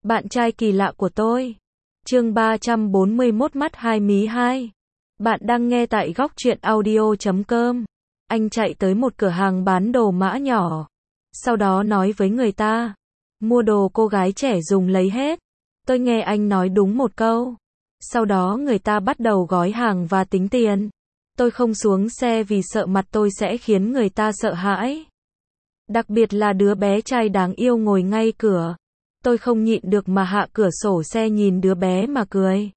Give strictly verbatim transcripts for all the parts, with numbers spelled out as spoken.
Bạn trai kỳ lạ của tôi. Chương ba trăm bốn mươi mốt mắt hai mí hai. Bạn đang nghe tại góc truyện audio chấm com. Anh chạy tới một cửa hàng bán đồ mã nhỏ. Sau đó nói với người ta, mua đồ cô gái trẻ dùng lấy hết. Tôi nghe anh nói đúng một câu. Sau đó người ta bắt đầu gói hàng và tính tiền. Tôi không xuống xe vì sợ mặt tôi sẽ khiến người ta sợ hãi. Đặc biệt là đứa bé trai đáng yêu ngồi ngay cửa. Tôi không nhịn được mà hạ cửa sổ xe nhìn đứa bé mà cười.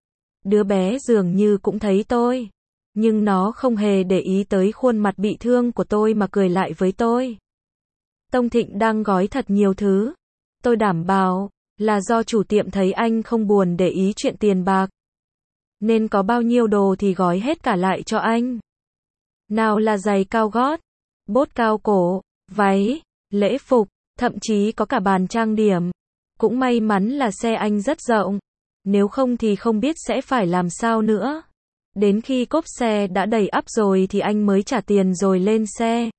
Đứa bé dường như cũng thấy tôi. Nhưng nó không hề để ý tới khuôn mặt bị thương của tôi mà cười lại với tôi. Tông Thịnh đang gói thật nhiều thứ. Tôi đảm bảo là do chủ tiệm thấy anh không buồn để ý chuyện tiền bạc. Nên có bao nhiêu đồ thì gói hết cả lại cho anh. Nào là giày cao gót, bốt cao cổ, váy, lễ phục, thậm chí có cả bàn trang điểm. Cũng may mắn là xe anh rất rộng. Nếu không thì không biết sẽ phải làm sao nữa. Đến khi cốp xe đã đầy ắp rồi thì anh mới trả tiền rồi lên xe.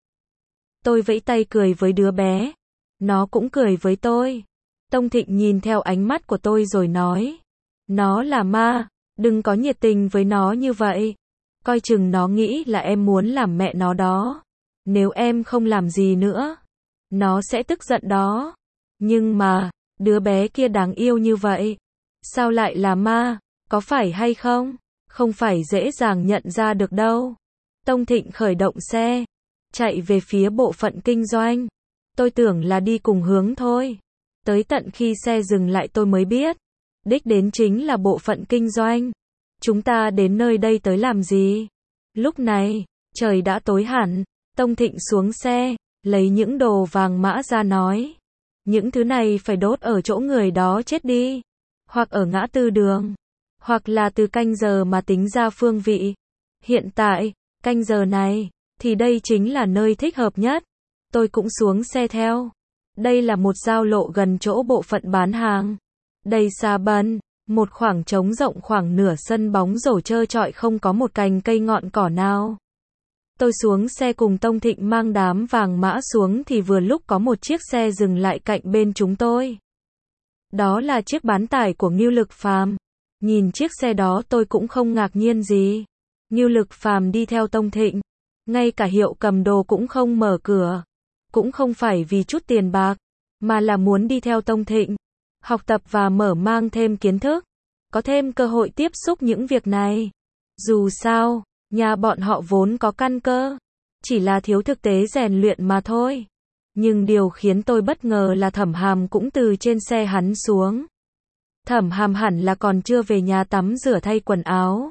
Tôi vẫy tay cười với đứa bé. Nó cũng cười với tôi. Tông Thịnh nhìn theo ánh mắt của tôi rồi nói. Nó là ma, đừng có nhiệt tình với nó như vậy. Coi chừng nó nghĩ là em muốn làm mẹ nó đó. Nếu em không làm gì nữa, nó sẽ tức giận đó. Nhưng mà, đứa bé kia đáng yêu như vậy. Sao lại là ma, có phải hay không? Không phải dễ dàng nhận ra được đâu. Tông Thịnh khởi động xe, chạy về phía bộ phận kinh doanh. Tôi tưởng là đi cùng hướng thôi. Tới tận khi xe dừng lại tôi mới biết. Đích đến chính là bộ phận kinh doanh. Chúng ta đến nơi đây tới làm gì? Lúc này, trời đã tối hẳn. Tông Thịnh xuống xe, lấy những đồ vàng mã ra nói. Những thứ này phải đốt ở chỗ người đó chết đi. Hoặc ở ngã tư đường. Hoặc là từ canh giờ mà tính ra phương vị. Hiện tại, canh giờ này, thì đây chính là nơi thích hợp nhất. Tôi cũng xuống xe theo. Đây là một giao lộ gần chỗ bộ phận bán hàng. Đầy xa bần, một khoảng trống rộng khoảng nửa sân bóng rổ trơ trọi không có một cành cây ngọn cỏ nào. Tôi xuống xe cùng Tông Thịnh mang đám vàng mã xuống thì vừa lúc có một chiếc xe dừng lại cạnh bên chúng tôi. Đó là chiếc bán tải của Ngưu Lực Phàm. Nhìn chiếc xe đó tôi cũng không ngạc nhiên gì. Ngưu Lực Phàm đi theo Tông Thịnh. Ngay cả hiệu cầm đồ cũng không mở cửa. Cũng không phải vì chút tiền bạc, mà là muốn đi theo Tông Thịnh. Học tập và mở mang thêm kiến thức. Có thêm cơ hội tiếp xúc những việc này. Dù sao, nhà bọn họ vốn có căn cơ. Chỉ là thiếu thực tế rèn luyện mà thôi. Nhưng điều khiến tôi bất ngờ là Thẩm Hàm cũng từ trên xe hắn xuống. Thẩm Hàm hẳn là còn chưa về nhà tắm rửa thay quần áo.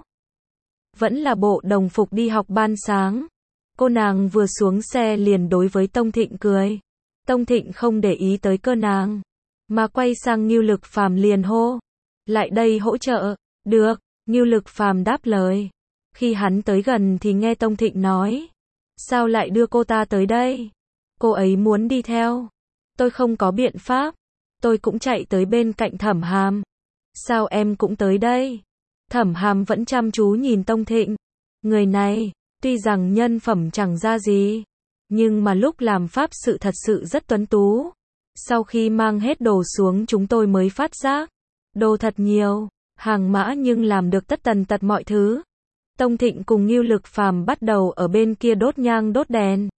Vẫn là bộ đồng phục đi học ban sáng. Cô nàng vừa xuống xe liền đối với Tông Thịnh cười. Tông Thịnh không để ý tới cơ nàng, mà quay sang Ngưu Lực Phàm liền hô. Lại đây hỗ trợ. Được, Ngưu Lực Phàm đáp lời. Khi hắn tới gần thì nghe Tông Thịnh nói. Sao lại đưa cô ta tới đây? Cô ấy muốn đi theo. Tôi không có biện pháp. Tôi cũng chạy tới bên cạnh Thẩm Hàm. Sao em cũng tới đây? Thẩm Hàm vẫn chăm chú nhìn Tông Thịnh. Người này, tuy rằng nhân phẩm chẳng ra gì, nhưng mà lúc làm pháp sự thật sự rất tuấn tú. Sau khi mang hết đồ xuống chúng tôi mới phát giác. Đồ thật nhiều, hàng mã nhưng làm được tất tần tật mọi thứ. Tông Thịnh cùng Ngưu Lực Phàm bắt đầu ở bên kia đốt nhang đốt đèn.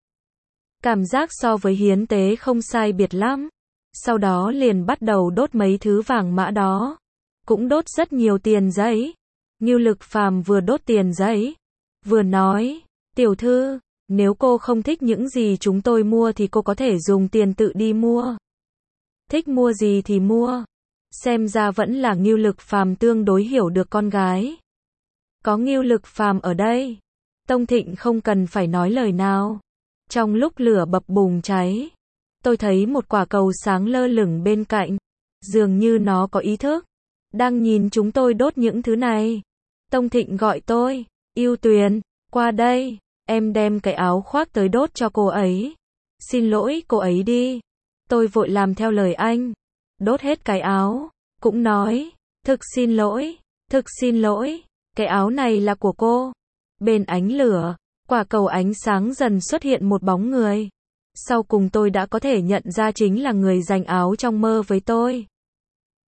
Cảm giác so với hiến tế không sai biệt lắm. Sau đó liền bắt đầu đốt mấy thứ vàng mã đó. Cũng đốt rất nhiều tiền giấy. Ngưu Lực Phàm vừa đốt tiền giấy, vừa nói, tiểu thư, nếu cô không thích những gì chúng tôi mua thì cô có thể dùng tiền tự đi mua. Thích mua gì thì mua. Xem ra vẫn là Ngưu Lực Phàm tương đối hiểu được con gái. Có Ngưu Lực Phàm ở đây, Tông Thịnh không cần phải nói lời nào. Trong lúc lửa bập bùng cháy, tôi thấy một quả cầu sáng lơ lửng bên cạnh. Dường như nó có ý thức, đang nhìn chúng tôi đốt những thứ này. Tông Thịnh gọi tôi, Yêu Tuyền, qua đây, em đem cái áo khoác tới đốt cho cô ấy. Xin lỗi cô ấy đi. Tôi vội làm theo lời anh, đốt hết cái áo, cũng nói, thực xin lỗi, thực xin lỗi, cái áo này là của cô. Bên ánh lửa, quả cầu ánh sáng dần xuất hiện một bóng người. Sau cùng tôi đã có thể nhận ra chính là người giành áo trong mơ với tôi.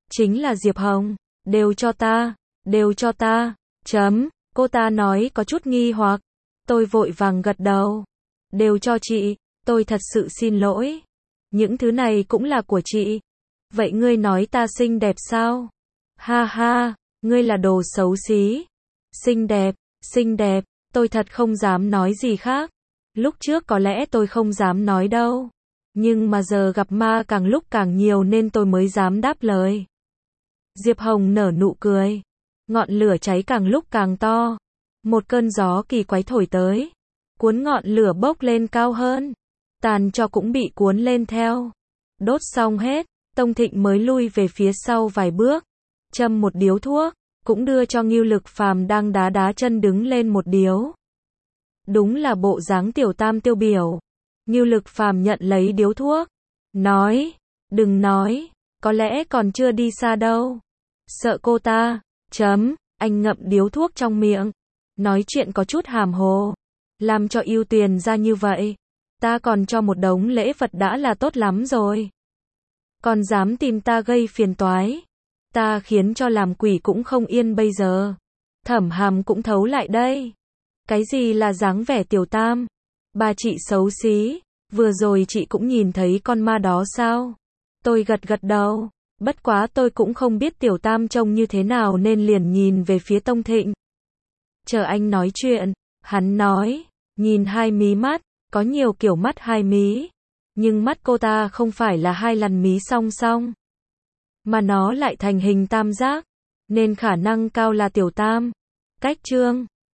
Chính là Diệp Hồng. Đều cho ta, đều cho ta. Chấm, cô ta nói có chút nghi hoặc. Tôi vội vàng gật đầu. Đều cho chị, tôi thật sự xin lỗi. Những thứ này cũng là của chị. Vậy ngươi nói ta xinh đẹp sao? Ha ha, ngươi là đồ xấu xí. Xinh đẹp, xinh đẹp, tôi thật không dám nói gì khác. Lúc trước có lẽ tôi không dám nói đâu. Nhưng mà giờ gặp ma càng lúc càng nhiều nên tôi mới dám đáp lời. Diệp Hồng nở nụ cười. Ngọn lửa cháy càng lúc càng to. Một cơn gió kỳ quái thổi tới. Cuốn ngọn lửa bốc lên cao hơn. Tàn tro cũng bị cuốn lên theo. Đốt xong hết, Tông Thịnh mới lui về phía sau vài bước. Châm một điếu thuốc, cũng đưa cho Ngưu Lực Phàm đang đá đá chân đứng lên một điếu. Đúng là bộ dáng tiểu tam tiêu biểu. Ngưu Lực Phàm nhận lấy điếu thuốc. Nói, đừng nói, có lẽ còn chưa đi xa đâu. Sợ cô ta, chấm, anh ngậm điếu thuốc trong miệng. Nói chuyện có chút hàm hồ. Làm cho ưu tuyền ra như vậy. Ta còn cho một đống lễ vật đã là tốt lắm rồi. Còn dám tìm ta gây phiền toái. Ta khiến cho làm quỷ cũng không yên bây giờ. Thẩm Hàm cũng thấu lại đây. Cái gì là dáng vẻ tiểu tam? Bà chị xấu xí. Vừa rồi chị cũng nhìn thấy con ma đó sao? Tôi gật gật đầu. Bất quá tôi cũng không biết tiểu tam trông như thế nào nên liền nhìn về phía Tông Thịnh. Chờ anh nói chuyện. Hắn nói. Nhìn hai mí mắt. Có nhiều kiểu mắt hai mí. Nhưng mắt cô ta không phải là hai lần mí song song. Mà nó lại thành hình tam giác. Nên khả năng cao là tiểu tam. Cách trương.